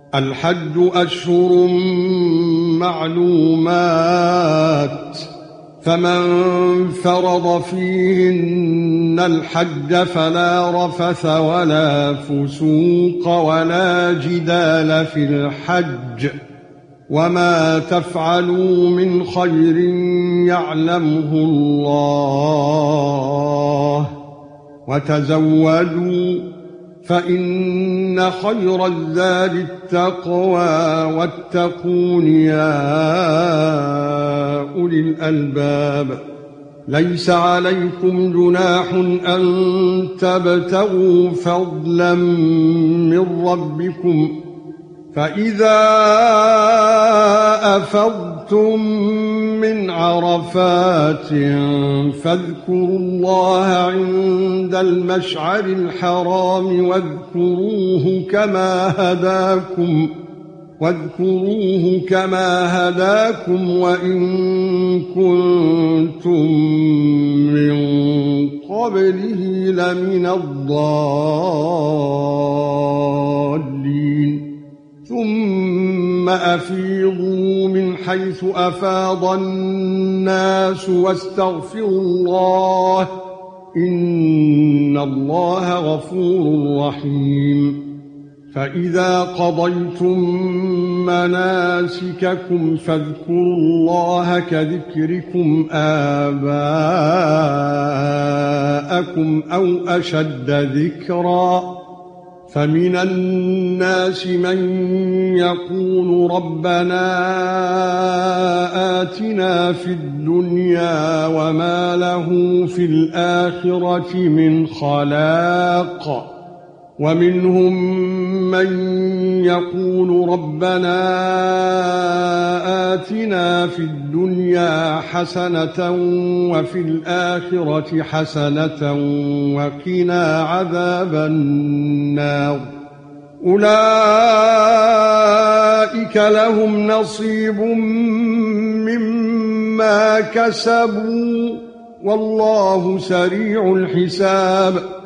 الحج أشهر معلومات، فمن فرض فيهن الحج فلا رفث ولا فسوق ولا جدال في الحج، وما تفعلوا من خير يعلمه الله، وتزودوا فإن خير الزاد التقوى، واتقون يا أولي الألباب. ليس عليكم جناح أن تبتغوا فضلا من ربكم، فإذا أفضتم من عرفات فاذكروا الله عند المشعر الحرام، واذكروه كما هداكم وإن كنتم من قبله لمن الضالين. ثم أفيضوا من حيث أفاض الناس واستغفروا الله، إن الله غفور رحيم. فإذا قضيتم مناسككم فاذكروا الله كذكركم آباءكم أو أشد ذكرًا. فمن الناس من يقول ربنا آتنا في الدنيا وما له في الآخرة من خلاق، ومنهم من يقول ربنا آتنا في الدنيا حسنة وفي الآخرة حسنة وقنا عذاب النار. أولئك لهم نصيب مما كسبوا، والله سريع الحساب.